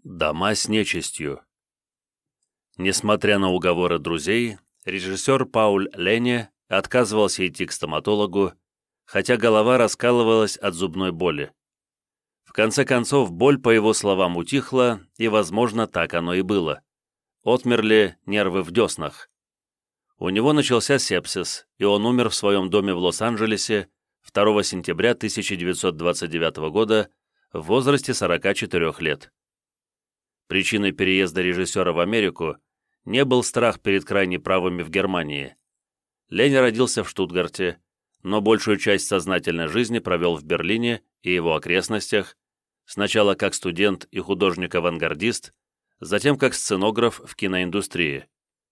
Дома с нечистью. Несмотря на уговоры друзей, режиссер Пауль Лене отказывался идти к стоматологу, хотя голова раскалывалась от зубной боли. В конце концов, боль, по его словам, утихла, и, возможно, так оно и было. Отмерли нервы в деснах. У него начался сепсис, и он умер в своем доме в Лос-Анджелесе 2 сентября 1929 года в возрасте 44 лет. Причиной переезда режиссера в Америку не был страх перед крайне правыми в Германии. Лене родился в Штутгарте, но большую часть сознательной жизни провел в Берлине и его окрестностях, сначала как студент и художник-авангардист, затем как сценограф в киноиндустрии.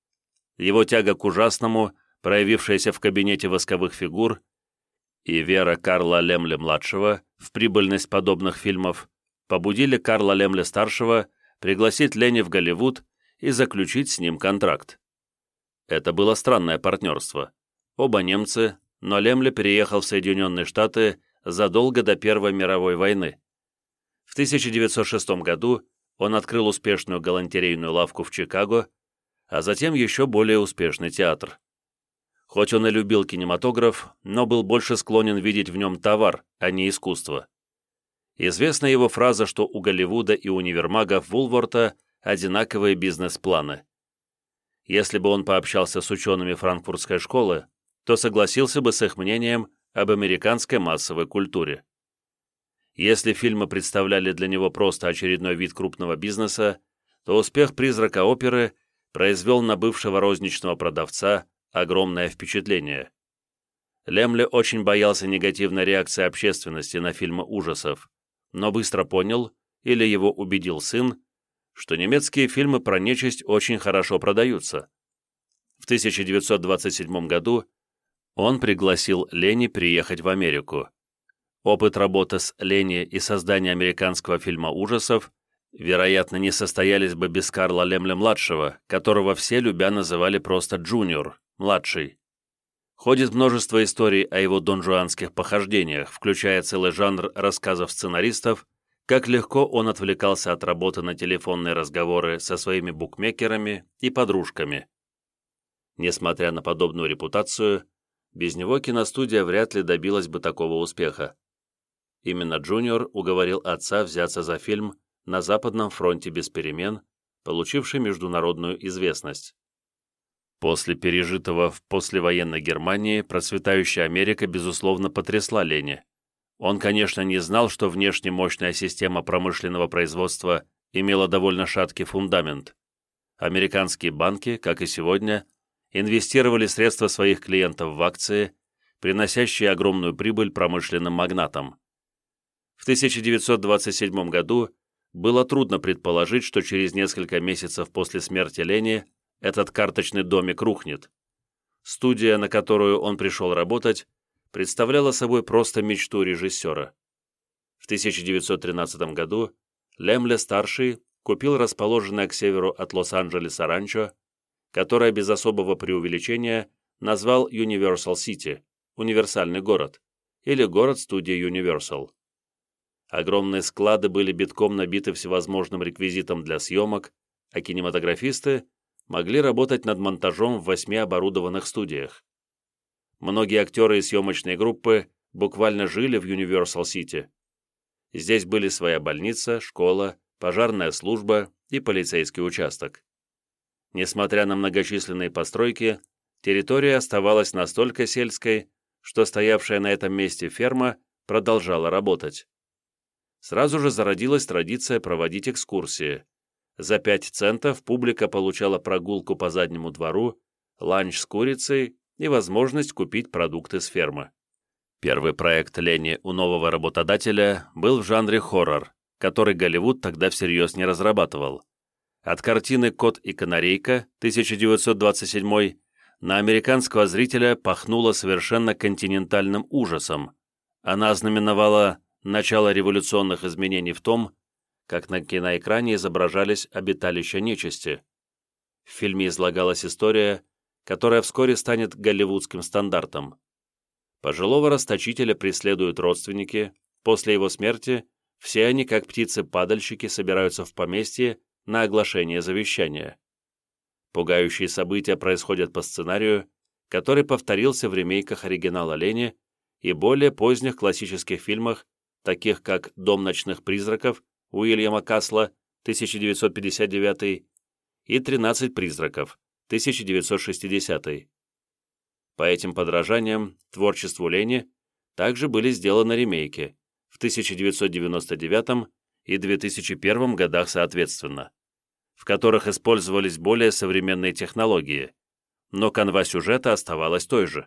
Его тяга к ужасному, проявившаяся в кабинете восковых фигур, и вера Карла Лемле-младшего в прибыльность подобных фильмов побудили Карла Лемле-старшего пригласить Лене в Голливуд и заключить с ним контракт. Это было странное партнерство. Оба немцы, но Лемле переехал в Соединенные Штаты задолго до Первой мировой войны. В 1906 году он открыл успешную галантерейную лавку в Чикаго, а затем еще более успешный театр. Хоть он и любил кинематограф, но был больше склонен видеть в нем товар, а не искусство. Известна его фраза, что у Голливуда и универмагов Вулворта одинаковые бизнес-планы. Если бы он пообщался с учеными франкфуртской школы, то согласился бы с их мнением об американской массовой культуре. Если фильмы представляли для него просто очередной вид крупного бизнеса, то успех «Призрака оперы» произвел на бывшего розничного продавца огромное впечатление. Лемле очень боялся негативной реакции общественности на фильмы ужасов, но быстро понял, или его убедил сын, что немецкие фильмы про нечисть очень хорошо продаются. В 1927 году он пригласил Лене приехать в Америку. Опыт работы с Лене и создания американского фильма ужасов, вероятно, не состоялись бы без Карла Лемле-младшего, которого все любя называли просто Джуниор, младший. Ходит множество историй о его донжуанских похождениях, включая целый жанр рассказов сценаристов, как легко он отвлекался от работы на телефонные разговоры со своими букмекерами и подружками. Несмотря на подобную репутацию, без него киностудия вряд ли добилась бы такого успеха. Именно Джуниор уговорил отца взяться за фильм «На Западном фронте без перемен», получивший международную известность. После пережитого в послевоенной Германии процветающая Америка, безусловно, потрясла Лене. Он, конечно, не знал, что внешне мощная система промышленного производства имела довольно шаткий фундамент. Американские банки, как и сегодня, инвестировали средства своих клиентов в акции, приносящие огромную прибыль промышленным магнатам. В 1927 году было трудно предположить, что через несколько месяцев после смерти Лени этот карточный домик рухнет. Студия, на которую он пришел работать, представляла собой просто мечту режиссера. В 1913 году Лемле-старший купил расположенное к северу от Лос-Анджелеса ранчо, которое без особого преувеличения назвал Universal City, универсальный город, или город-студия Universal. Огромные склады были битком набиты всевозможным реквизитом для съемок, а кинематографисты могли работать над монтажом в 8 оборудованных студиях. Многие актеры и съемочные группы буквально жили в Universal City. Здесь были своя больница, школа, пожарная служба и полицейский участок. Несмотря на многочисленные постройки, территория оставалась настолько сельской, что стоявшая на этом месте ферма продолжала работать. Сразу же зародилась традиция проводить экскурсии. За 5 центов публика получала прогулку по заднему двору, ланч с курицей и возможность купить продукты с фермы. Первый проект Лени у нового работодателя был в жанре хоррор, который Голливуд тогда всерьез не разрабатывал. От картины «Кот и канарейка» 1927 на американского зрителя пахнуло совершенно континентальным ужасом. Она ознаменовала начало революционных изменений в том, как на киноэкране изображались обиталища нечисти. В фильме излагалась история, которая вскоре станет голливудским стандартом. Пожилого расточителя преследуют родственники, после его смерти Все они, как птицы-падальщики, собираются в поместье на оглашение завещания. Пугающие события происходят по сценарию, который повторился в ремейках оригинала Лени и более поздних классических фильмах, таких как «Дом ночных призраков» Уильяма Касла, 1959, и «13 призраков», 1960. По этим подражаниям творчеству Лени также были сделаны ремейки в 1999 и 2001 годах соответственно, в которых использовались более современные технологии, но канва сюжета оставалась той же.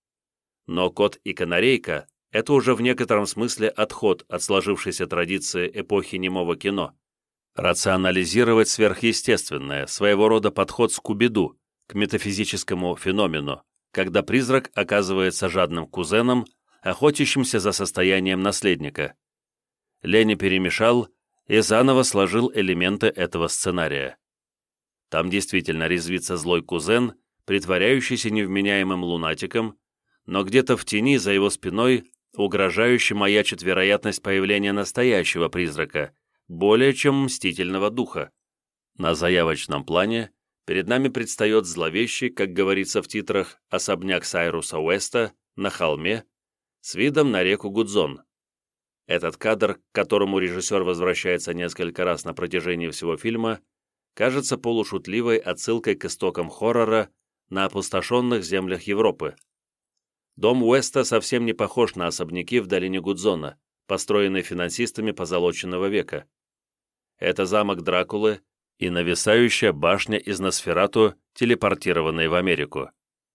Но «Кот и канарейка» — это уже в некотором смысле отход от сложившейся традиции эпохи немого кино. Рационализировать сверхъестественное, своего рода подход Скуби-Ду к метафизическому феномену, когда призрак оказывается жадным кузеном, охотящимся за состоянием наследника. Лени перемешал и заново сложил элементы этого сценария. Там действительно резвится злой кузен, притворяющийся невменяемым лунатиком, но где-то в тени за его спиной угрожающе маячит вероятность появления настоящего призрака, более чем мстительного духа. На заявочном плане перед нами предстает зловещий, как говорится в титрах, особняк Сайруса Уэста на холме с видом на реку Гудзон. Этот кадр, к которому режиссер возвращается несколько раз на протяжении всего фильма, кажется полушутливой отсылкой к истокам хоррора на опустошенных землях Европы. Дом Уэста совсем не похож на особняки в долине Гудзона, построенные финансистами позолоченного века. Это замок Дракулы и нависающая башня из Носферату, телепортированной в Америку.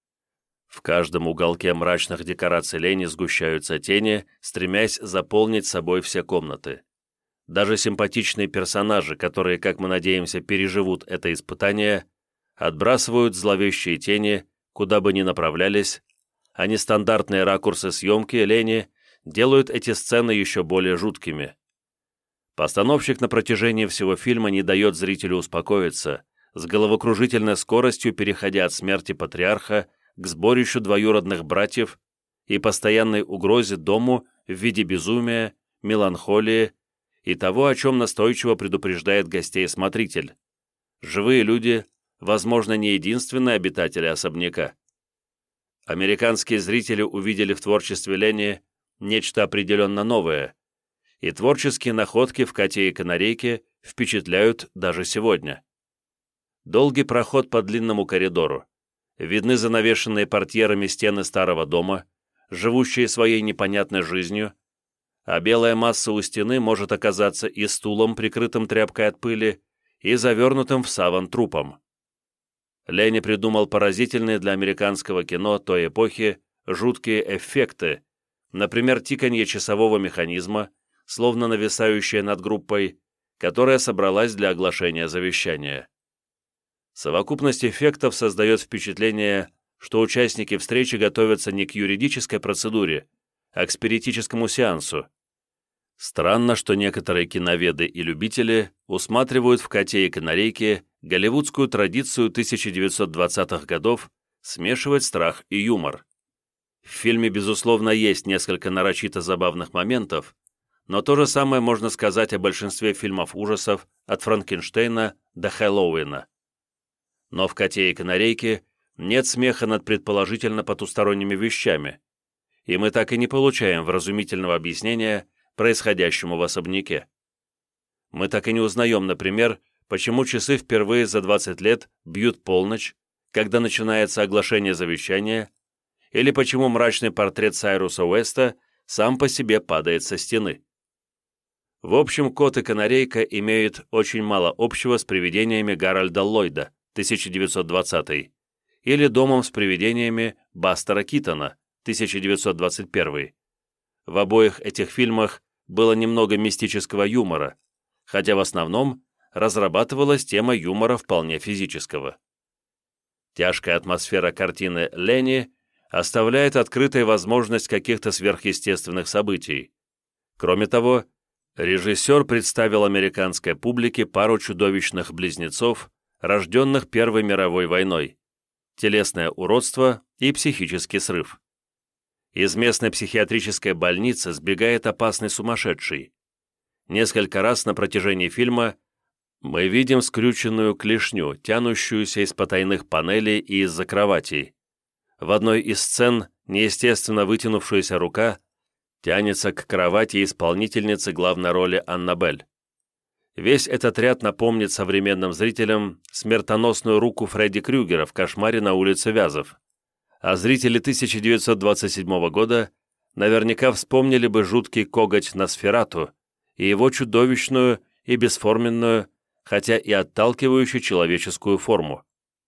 В каждом уголке мрачных декораций Лени сгущаются тени, стремясь заполнить собой все комнаты. Даже симпатичные персонажи, которые, как мы надеемся, переживут это испытание, отбрасывают зловещие тени, куда бы ни направлялись, а нестандартные ракурсы съемки Лени делают эти сцены еще более жуткими. Постановщик на протяжении всего фильма не дает зрителю успокоиться, с головокружительной скоростью переходя от смерти патриарха к сборищу двоюродных братьев и постоянной угрозе дому в виде безумия, меланхолии и того, о чем настойчиво предупреждает гостей смотритель. Живые люди, возможно, не единственные обитатели особняка. Американские зрители увидели в творчестве Лени нечто определенно новое, и творческие находки в «Коте и канарейке» впечатляют даже сегодня. Долгий проход по длинному коридору. Видны занавешенные портьерами стены старого дома, живущие своей непонятной жизнью, а белая масса у стены может оказаться и стулом, прикрытым тряпкой от пыли, и завернутым в саван трупом. Лени придумал поразительные для американского кино той эпохи жуткие эффекты, например, тиканье часового механизма, словно нависающее над группой, которая собралась для оглашения завещания. Совокупность эффектов создает впечатление, что участники встречи готовятся не к юридической процедуре, а к спиритическому сеансу. Странно, что некоторые киноведы и любители усматривают в «Коте и канарейке» голливудскую традицию 1920-х годов смешивать страх и юмор. В фильме, безусловно, есть несколько нарочито забавных моментов, но то же самое можно сказать о большинстве фильмов ужасов от Франкенштейна до Хэллоуина. Но в «Коте и канарейке» нет смеха над предположительно потусторонними вещами, и мы так и не получаем вразумительного объяснения происходящему в особняке. Мы так и не узнаем, например, почему часы впервые за 20 лет бьют полночь, когда начинается оглашение завещания, или почему мрачный портрет Сайруса Уэста сам по себе падает со стены. В общем, «Кот и канарейка» имеют очень мало общего с привидениями Гарольда Ллойда, 1920, или «Домом с привидениями» Бастера Китона, 1921. В обоих этих фильмах было немного мистического юмора, хотя в основном разрабатывалась тема юмора вполне физического. Тяжкая атмосфера картины Лени оставляет открытой возможность каких-то сверхъестественных событий. Кроме того, режиссер представил американской публике пару чудовищных близнецов, рожденных Первой мировой войной, телесное уродство и психический срыв. Из местной психиатрической больницы сбегает опасный сумасшедший. Несколько раз на протяжении фильма мы видим скрюченную клешню, тянущуюся из потайных панелей и из-за кроватей. В одной из сцен неестественно вытянувшаяся рука тянется к кровати исполнительницы главной роли Аннабель. Весь этот ряд напомнит современным зрителям смертоносную руку Фредди Крюгера в «Кошмаре на улице Вязов», а зрители 1927 года наверняка вспомнили бы жуткий коготь Носферату и его чудовищную и бесформенную, хотя и отталкивающую человеческую форму.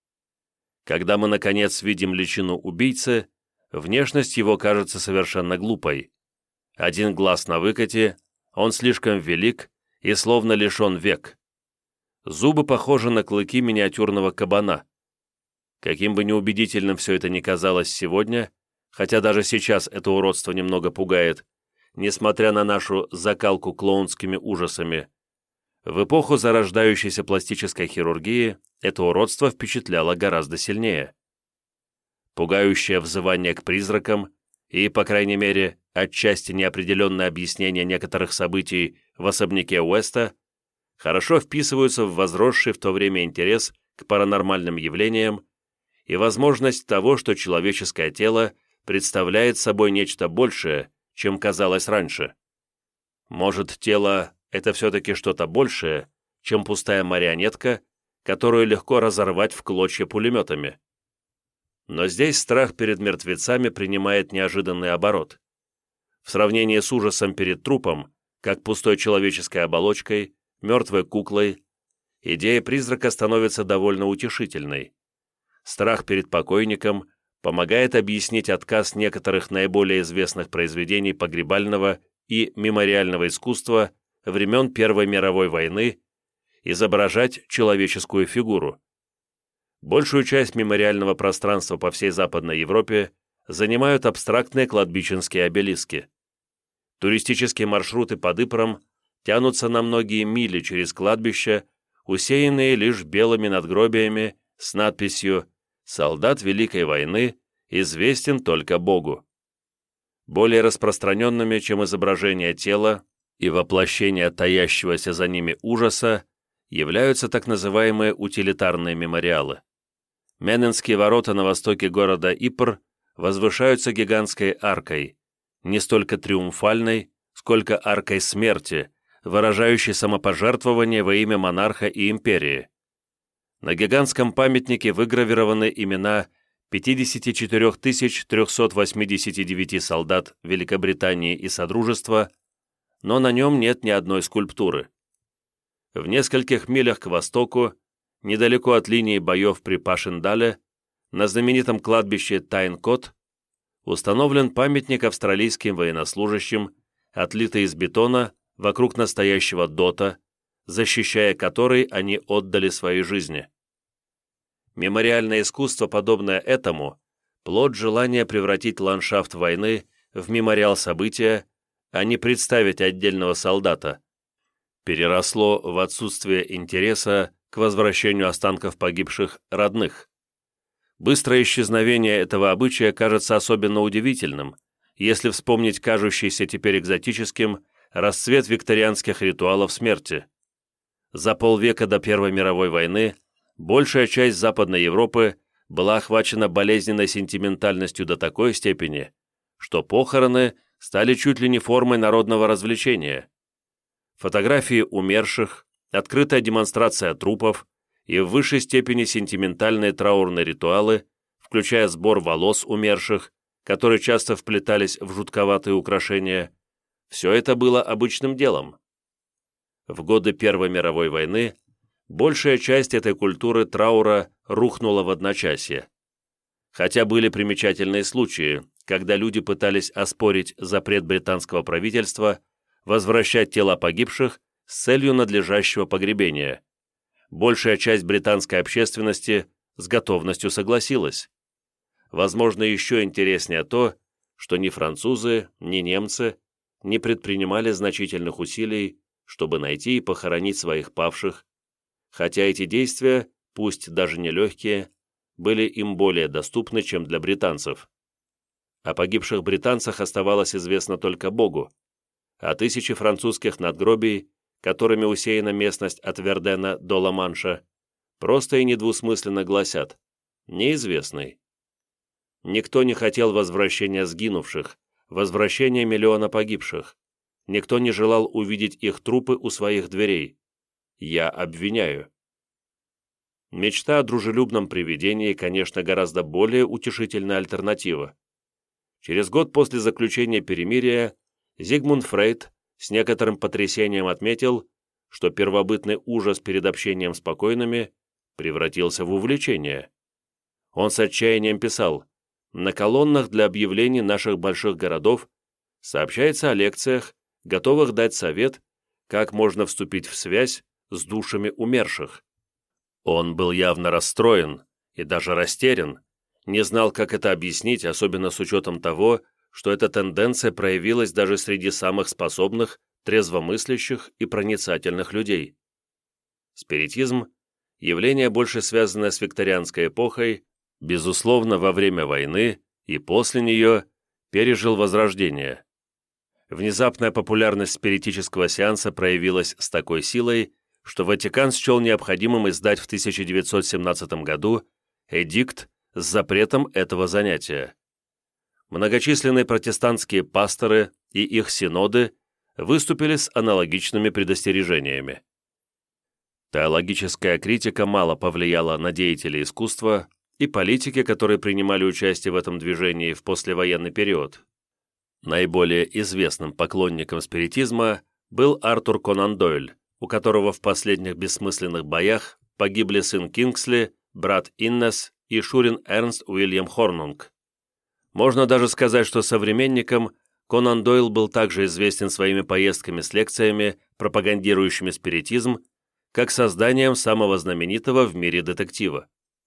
Когда мы, наконец, видим личину убийцы, внешность его кажется совершенно глупой. Один глаз на выкате, он слишком велик и словно лишен век. Зубы похожи на клыки миниатюрного кабана. Каким бы неубедительным все это ни казалось сегодня, хотя даже сейчас это уродство немного пугает, несмотря на нашу закалку клоунскими ужасами, в эпоху зарождающейся пластической хирургии это уродство впечатляло гораздо сильнее. Пугающее взывание к призракам и, по крайней мере, отчасти неопределенное объяснение некоторых событий в особняке Уэста хорошо вписываются в возросший в то время интерес к паранормальным явлениям и возможность того, что человеческое тело представляет собой нечто большее, чем казалось раньше. Может, тело — это все-таки что-то большее, чем пустая марионетка, которую легко разорвать в клочья пулеметами. Но здесь страх перед мертвецами принимает неожиданный оборот. В сравнении с ужасом перед трупом, как пустой человеческой оболочкой, мертвой куклой, идея призрака становится довольно утешительной. Страх перед покойником помогает объяснить отказ некоторых наиболее известных произведений погребального и мемориального искусства времен Первой мировой войны изображать человеческую фигуру. Большую часть мемориального пространства по всей Западной Европе занимают абстрактные кладбищенские обелиски. Туристические маршруты по Дыпрам тянутся на многие мили через кладбища, усеянные лишь белыми надгробиями с надписью «Солдат Великой войны известен только Богу». Более распространенными, чем изображение тела и воплощение таящегося за ними ужаса, являются так называемые утилитарные мемориалы. Менненские ворота на востоке города Ипр возвышаются гигантской аркой, не столько триумфальной, сколько аркой смерти, выражающей самопожертвование во имя монарха и империи. На гигантском памятнике выгравированы имена 54 389 солдат Великобритании и Содружества, но на нем нет ни одной скульптуры. В нескольких милях к востоку, недалеко от линии боев при Пашендале, на знаменитом кладбище Тайн-Кот, установлен памятник австралийским военнослужащим, отлитый из бетона вокруг настоящего дота, защищая который они отдали свои жизни. Мемориальное искусство, подобное этому, плод желания превратить ландшафт войны в мемориал события, а не представить отдельного солдата, переросло в отсутствие интереса к возвращению останков погибших родных. Быстрое исчезновение этого обычая кажется особенно удивительным, если вспомнить кажущийся теперь экзотическим расцвет викторианских ритуалов смерти. За полвека до Первой мировой войны большая часть Западной Европы была охвачена болезненной сентиментальностью до такой степени, что похороны стали чуть ли не формой народного развлечения. Фотографии умерших, открытая демонстрация трупов и в высшей степени сентиментальные траурные ритуалы, включая сбор волос умерших, которые часто вплетались в жутковатые украшения, все это было обычным делом. В годы Первой мировой войны большая часть этой культуры траура рухнула в одночасье. Хотя были примечательные случаи, когда люди пытались оспорить запрет британского правительства возвращать тела погибших с целью надлежащего погребения. Большая часть британской общественности с готовностью согласилась. Возможно, еще интереснее то, что ни французы, ни немцы не предпринимали значительных усилий, чтобы найти и похоронить своих павших, хотя эти действия, пусть даже нелегкие, были им более доступны, чем для британцев. О погибших британцах оставалось известно только Богу, а тысячи французских надгробий которыми усеяна местность от Вердена до Ла-Манша, просто и недвусмысленно гласят «неизвестный». Никто не хотел возвращения сгинувших, возвращения миллиона погибших. Никто не желал увидеть их трупы у своих дверей. Я обвиняю. Мечта о дружелюбном привидении, конечно, гораздо более утешительная альтернатива. Через год после заключения перемирия Зигмунд Фрейд с некоторым потрясением отметил, что первобытный ужас перед общением с покойными превратился в увлечение. Он с отчаянием писал: «На колоннах для объявлений наших больших городов сообщается о лекциях, готовых дать совет, как можно вступить в связь с душами умерших». Он был явно расстроен и даже растерян, не знал, как это объяснить, особенно с учетом того, что эта тенденция проявилась даже среди самых способных, трезвомыслящих и проницательных людей. Спиритизм – явление, больше связанное с викторианской эпохой, безусловно, во время войны и после нее пережил возрождение. Внезапная популярность спиритического сеанса проявилась с такой силой, что Ватикан счел необходимым издать в 1917 году эдикт с запретом этого занятия. Многочисленные протестантские пасторы и их синоды выступили с аналогичными предостережениями. Теологическая критика мало повлияла на деятелей искусства и политики, которые принимали участие в этом движении в послевоенный период. Наиболее известным поклонником спиритизма был Артур Конан Дойль, у которого в последних бессмысленных боях погибли сын Кингсли, брат Иннес и шурин Эрнст Уильям Хорнунг. Можно даже сказать, что современникам Конан Дойл был также известен своими поездками с лекциями, пропагандирующими спиритизм, как созданием самого знаменитого в мире детектива.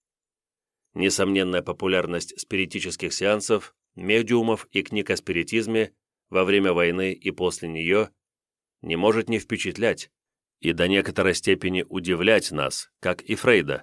Несомненная популярность спиритических сеансов, медиумов и книг о спиритизме во время войны и после нее не может не впечатлять и до некоторой степени удивлять нас, как и Фрейда.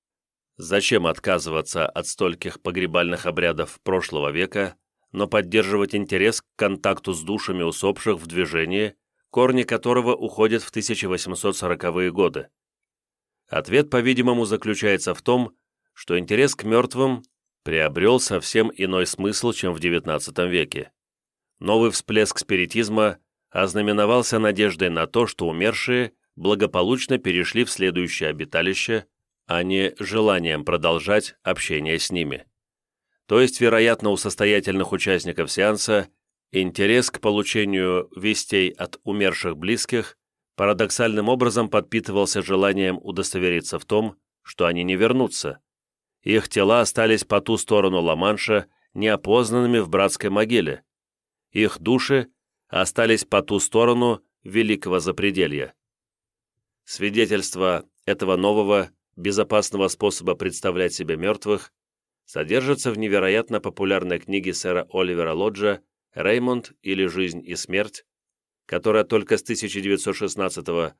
Зачем отказываться от стольких погребальных обрядов прошлого века, но поддерживать интерес к контакту с душами усопших в движении, корни которого уходят в 1840-е годы? Ответ, по-видимому, заключается в том, что интерес к мертвым приобрел совсем иной смысл, чем в XIX веке. Новый всплеск спиритизма ознаменовался надеждой на то, что умершие благополучно перешли в следующее обиталище, а не желанием продолжать общение с ними. То есть, вероятно, у состоятельных участников сеанса интерес к получению вестей от умерших близких парадоксальным образом подпитывался желанием удостовериться в том, что они не вернутся. Их тела остались по ту сторону Ла-Манша неопознанными в братской могиле. Их души остались по ту сторону Великого Запределья. Свидетельства этого нового, безопасного способа представлять себе мертвых содержится в невероятно популярной книге сэра Оливера Лоджа «Реймонд или жизнь и смерть», которая только с 1916 по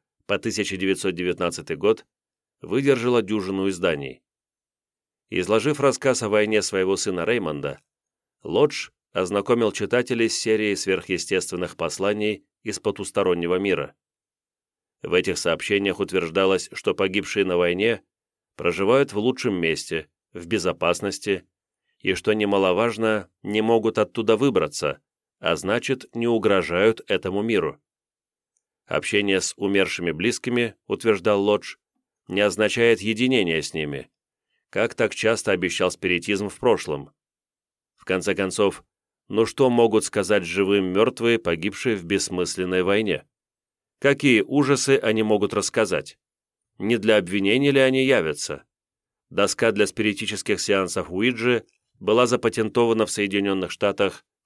1919 год выдержала дюжину изданий. Изложив рассказ о войне своего сына Реймонда, Лодж ознакомил читателей с серией сверхъестественных посланий из потустороннего мира. В этих сообщениях утверждалось, что погибшие на войне проживают в лучшем месте, в безопасности, и, что немаловажно, не могут оттуда выбраться, а значит, не угрожают этому миру. Общение с умершими близкими, утверждал Лодж, не означает единение с ними, как так часто обещал спиритизм в прошлом. В конце концов, ну что могут сказать живым мертвые, погибшие в бессмысленной войне? Какие ужасы они могут рассказать? Не для обвинения ли они явятся? Доска для спиритических сеансов Уиджи была запатентована в Соединенных Штатах в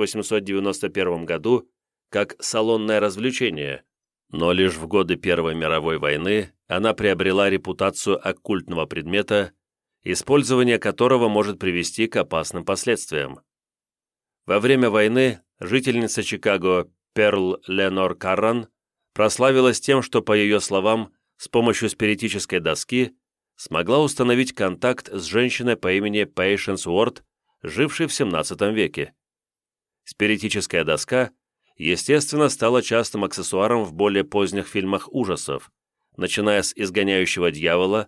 1891 году как салонное развлечение, но лишь в годы Первой мировой войны она приобрела репутацию оккультного предмета, использование которого может привести к опасным последствиям. Во время войны жительница Чикаго Перл Ленор Карран прославилась тем, что, по ее словам, с помощью спиритической доски смогла установить контакт с женщиной по имени Пейшенс Уорд, жившей в XVII веке. Спиритическая доска естественно, стала частым аксессуаром в более поздних фильмах ужасов, начиная с «Изгоняющего дьявола»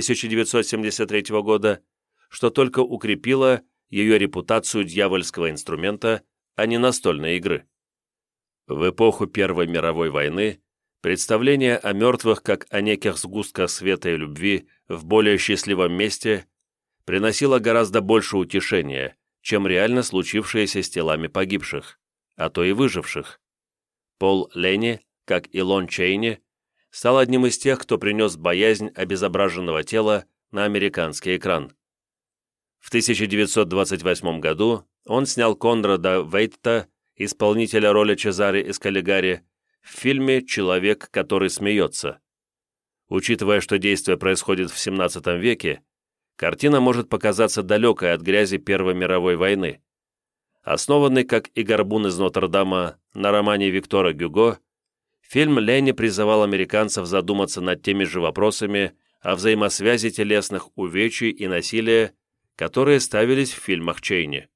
1973 года, что только укрепило ее репутацию дьявольского инструмента, а не настольной игры. В эпоху Первой мировой войны представление о мертвых как о неких сгустках света и любви в более счастливом месте приносило гораздо больше утешения, чем реально случившееся с телами погибших, а то и выживших. Пол Ленни, как и Лон Чейни, стал одним из тех, кто принес боязнь обезображенного тела на американский экран. В 1928 году он снял Конрада Вейтта, исполнителя роли Чезаре из Каллигари, в фильме «Человек, который смеется». Учитывая, что действие происходит в XVII веке, картина может показаться далекой от грязи Первой мировой войны. Основанный, как и «Горбун из Нотр-Дама», на романе Виктора Гюго, фильм Ленни призывал американцев задуматься над теми же вопросами о взаимосвязи телесных увечий и насилия, которые ставились в фильмах Чейни.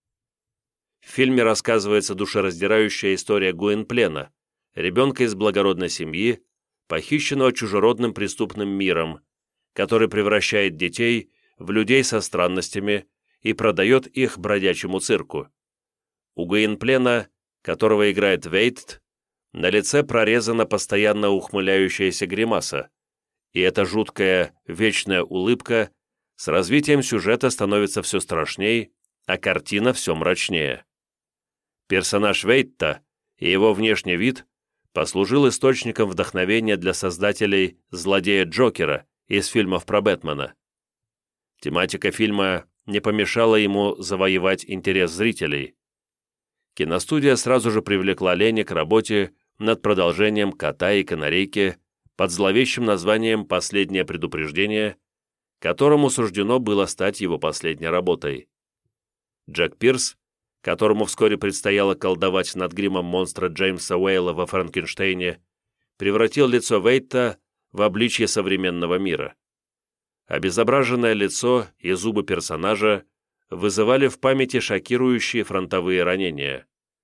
В фильме рассказывается душераздирающая история Гуинплена, ребенка из благородной семьи, похищенного чужеродным преступным миром, который превращает детей в людей со странностями и продает их бродячему цирку. У Гуинплена, которого играет Вейт, на лице прорезана постоянно ухмыляющаяся гримаса, и эта жуткая вечная улыбка с развитием сюжета становится все страшней, а картина все мрачнее. Персонаж Вейтта и его внешний вид послужил источником вдохновения для создателей «Злодея Джокера» из фильмов про Бэтмена. Тематика фильма не помешала ему завоевать интерес зрителей. Киностудия сразу же привлекла Ленни к работе над продолжением «Кота и канарейки» под зловещим названием «Последнее предупреждение», которому суждено было стать его последней работой. Джек Пирс, которому вскоре предстояло колдовать над гримом монстра Джеймса Уэйла во «Франкенштейне», превратил лицо Вейтта в обличье современного мира. Обезображенное лицо и зубы персонажа вызывали в памяти шокирующие фронтовые ранения.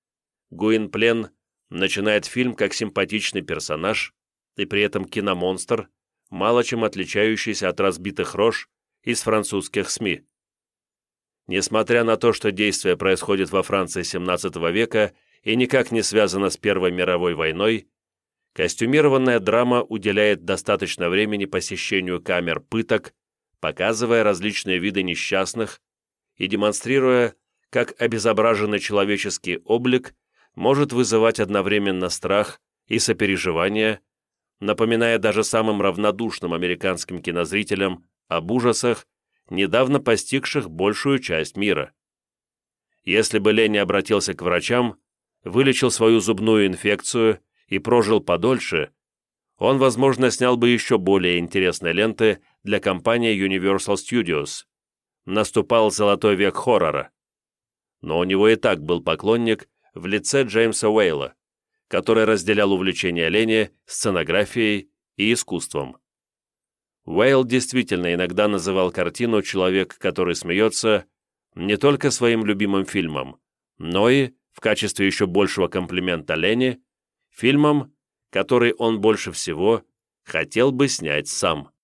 Гуинплен начинает фильм как симпатичный персонаж и при этом киномонстр, мало чем отличающийся от разбитых рож из французских СМИ. Несмотря на то, что действие происходит во Франции XVII века и никак не связано с Первой мировой войной, костюмированная драма уделяет достаточно времени посещению камер пыток, показывая различные виды несчастных и демонстрируя, как обезображенный человеческий облик может вызывать одновременно страх и сопереживание, напоминая даже самым равнодушным американским кинозрителям об ужасах, недавно постигших большую часть мира. Если бы Ленни обратился к врачам, вылечил свою зубную инфекцию и прожил подольше, он, возможно, снял бы еще более интересные ленты для компании Universal Studios. Наступал золотой век хоррора. Но у него и так был поклонник в лице Джеймса Уэйла, который разделял увлечение Ленни сценографией и искусством. Уэйл действительно иногда называл картину «Человек, который смеется» не только своим любимым фильмом, но и, в качестве еще большего комплимента Ленни, фильмом, который он больше всего хотел бы снять сам.